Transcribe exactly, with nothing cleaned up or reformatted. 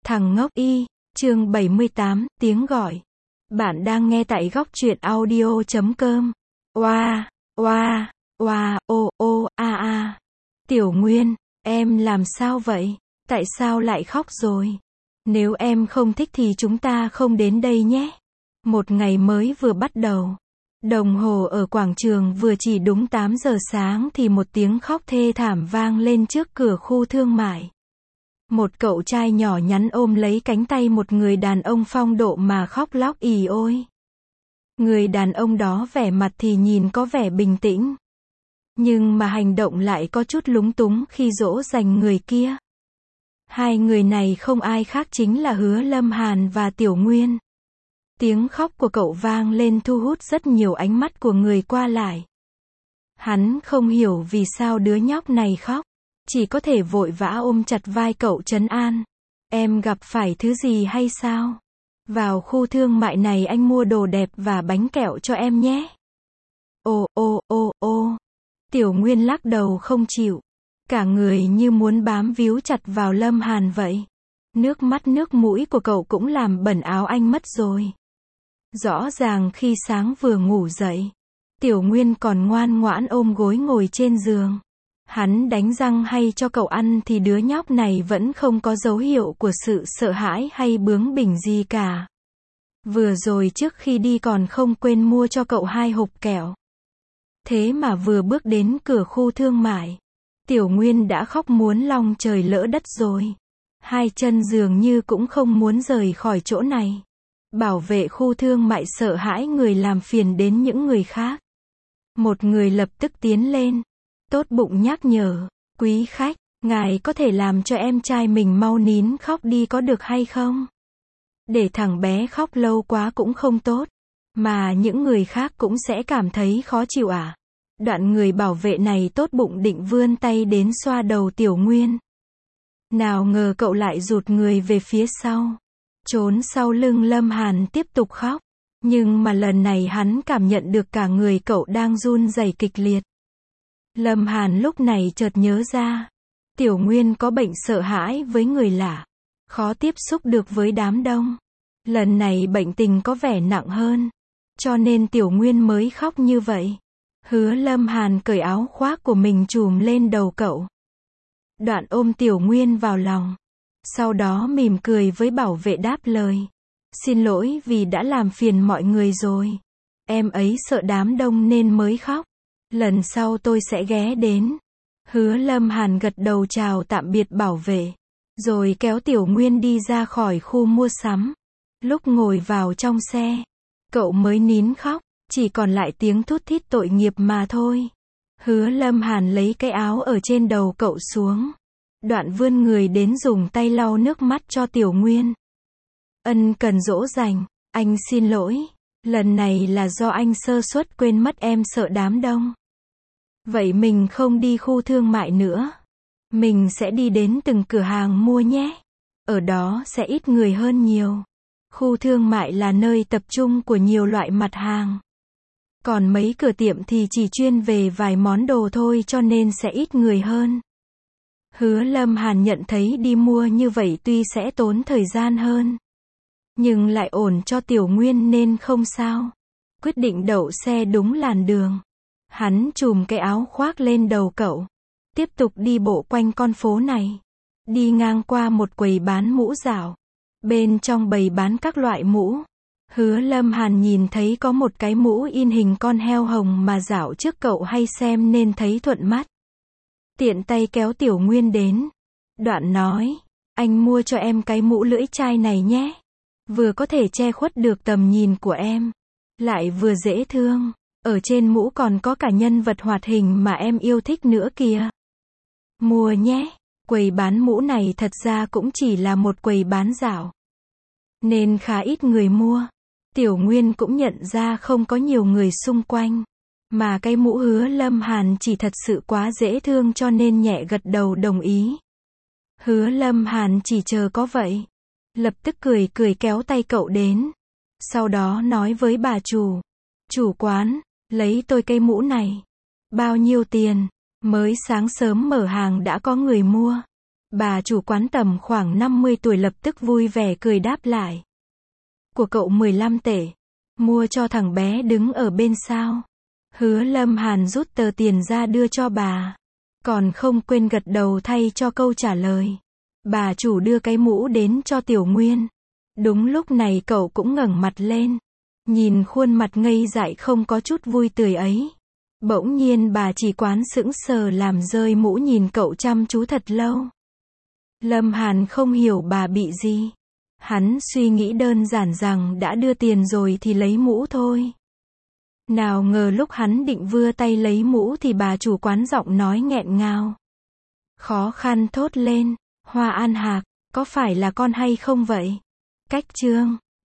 Thằng ngốc y, chương bảy mươi tám, tiếng gọi. Bạn đang nghe tại góc truyện audio chấm com. Oa, oa, oa, ô, ô, a a. Tiểu Nguyên, em làm sao vậy? Tại sao lại khóc rồi? Nếu em không thích thì chúng ta không đến đây nhé. Một ngày mới vừa bắt đầu. Đồng hồ ở quảng trường vừa chỉ đúng tám giờ sáng thì một tiếng khóc thê thảm vang lên trước cửa khu thương mại. Một cậu trai nhỏ nhắn ôm lấy cánh tay một người đàn ông phong độ mà khóc lóc ì ôi. Người đàn ông đó vẻ mặt thì nhìn có vẻ bình tĩnh, nhưng mà hành động lại có chút lúng túng khi dỗ dành người kia. Hai người này không ai khác chính là Hứa Lâm Hàn và Tiểu Nguyên. Tiếng khóc của cậu vang lên thu hút rất nhiều ánh mắt của người qua lại. Hắn không hiểu vì sao đứa nhóc này khóc, chỉ có thể vội vã ôm chặt vai cậu trấn an. Em gặp phải thứ gì hay sao? Vào khu thương mại này anh mua đồ đẹp và bánh kẹo cho em nhé. Ô ô ô ô. Tiểu Nguyên lắc đầu không chịu. Cả người như muốn bám víu chặt vào Lâm Hàn vậy. Nước mắt nước mũi của cậu cũng làm bẩn áo anh mất rồi. Rõ ràng khi sáng vừa ngủ dậy, Tiểu Nguyên còn ngoan ngoãn ôm gối ngồi trên giường. Hắn đánh răng hay cho cậu ăn thì đứa nhóc này vẫn không có dấu hiệu của sự sợ hãi hay bướng bỉnh gì cả. Vừa rồi trước khi đi còn không quên mua cho cậu hai hộp kẹo. Thế mà vừa bước đến cửa khu thương mại, Tiểu Nguyên đã khóc muốn long trời lỡ đất rồi. Hai chân dường như cũng không muốn rời khỏi chỗ này. Bảo vệ khu thương mại sợ hãi người làm phiền đến những người khác. Một người lập tức tiến lên, tốt bụng nhắc nhở, quý khách, ngài có thể làm cho em trai mình mau nín khóc đi có được hay không? Để thằng bé khóc lâu quá cũng không tốt, mà những người khác cũng sẽ cảm thấy khó chịu à? Đoạn người bảo vệ này tốt bụng định vươn tay đến xoa đầu Tiểu Nguyên. Nào ngờ cậu lại rụt người về phía sau, trốn sau lưng Lâm Hàn tiếp tục khóc. Nhưng mà lần này hắn cảm nhận được cả người cậu đang run rẩy kịch liệt. Lâm Hàn lúc này chợt nhớ ra, Tiểu Nguyên có bệnh sợ hãi với người lạ, khó tiếp xúc được với đám đông. Lần này bệnh tình có vẻ nặng hơn, cho nên Tiểu Nguyên mới khóc như vậy. Hứa Lâm Hàn cởi áo khoác của mình trùm lên đầu cậu. Đoạn ôm Tiểu Nguyên vào lòng. Sau đó mỉm cười với bảo vệ đáp lời. Xin lỗi vì đã làm phiền mọi người rồi. Em ấy sợ đám đông nên mới khóc. Lần sau tôi sẽ ghé đến. Hứa Lâm Hàn gật đầu chào tạm biệt bảo vệ, rồi kéo Tiểu Nguyên đi ra khỏi khu mua sắm. Lúc ngồi vào trong xe, cậu mới nín khóc, chỉ còn lại tiếng thút thít tội nghiệp mà thôi. Hứa Lâm Hàn lấy cái áo ở trên đầu cậu xuống. Đoạn vươn người đến dùng tay lau nước mắt cho Tiểu Nguyên. Ân cần dỗ dành, anh xin lỗi, lần này là do anh sơ suất quên mất em sợ đám đông. Vậy mình không đi khu thương mại nữa. Mình sẽ đi đến từng cửa hàng mua nhé. Ở đó sẽ ít người hơn nhiều. Khu thương mại là nơi tập trung của nhiều loại mặt hàng. Còn mấy cửa tiệm thì chỉ chuyên về vài món đồ thôi cho nên sẽ ít người hơn. Hứa Lâm Hàn nhận thấy đi mua như vậy tuy sẽ tốn thời gian hơn, nhưng lại ổn cho Tiểu Nguyên nên không sao. Quyết định đậu xe đúng làn đường. Hắn trùm cái áo khoác lên đầu cậu. Tiếp tục đi bộ quanh con phố này. Đi ngang qua một quầy bán mũ dạo. Bên trong bày bán các loại mũ. Hứa Lâm Hàn nhìn thấy có một cái mũ in hình con heo hồng mà dạo trước cậu hay xem nên thấy thuận mắt. Tiện tay kéo Tiểu Nguyên đến. Đoạn nói, anh mua cho em cái mũ lưỡi chai này nhé. Vừa có thể che khuất được tầm nhìn của em, lại vừa dễ thương. Ở trên mũ còn có cả nhân vật hoạt hình mà em yêu thích nữa kìa. Mua nhé. Quầy bán mũ này thật ra cũng chỉ là một quầy bán dạo, nên khá ít người mua. Tiểu Nguyên cũng nhận ra không có nhiều người xung quanh, mà cái mũ Hứa Lâm Hàn chỉ thật sự quá dễ thương cho nên nhẹ gật đầu đồng ý. Hứa Lâm Hàn chỉ chờ có vậy. Lập tức cười cười kéo tay cậu đến. Sau đó nói với bà chủ. Chủ quán, lấy tôi cây mũ này. Bao nhiêu tiền? Mới sáng sớm mở hàng đã có người mua. Bà chủ quán tầm khoảng năm mươi tuổi lập tức vui vẻ cười đáp lại. Của cậu mười lăm tệ. Mua cho thằng bé đứng ở bên sao. Hứa Lâm Hàn rút tờ tiền ra đưa cho bà. Còn không quên gật đầu thay cho câu trả lời. Bà chủ đưa cái mũ đến cho Tiểu Nguyên. Đúng lúc này cậu cũng ngẩng mặt lên. Nhìn khuôn mặt ngây dại không có chút vui tươi ấy. Bỗng nhiên bà chỉ quán sững sờ làm rơi mũ nhìn cậu chăm chú thật lâu. Lâm Hàn không hiểu bà bị gì. Hắn suy nghĩ đơn giản rằng đã đưa tiền rồi thì lấy mũ thôi. Nào ngờ lúc hắn định vươn tay lấy mũ thì bà chủ quán giọng nói nghẹn ngào. Khó khăn thốt lên, Hoa An Hạc, có phải là con hay không vậy? Cách chương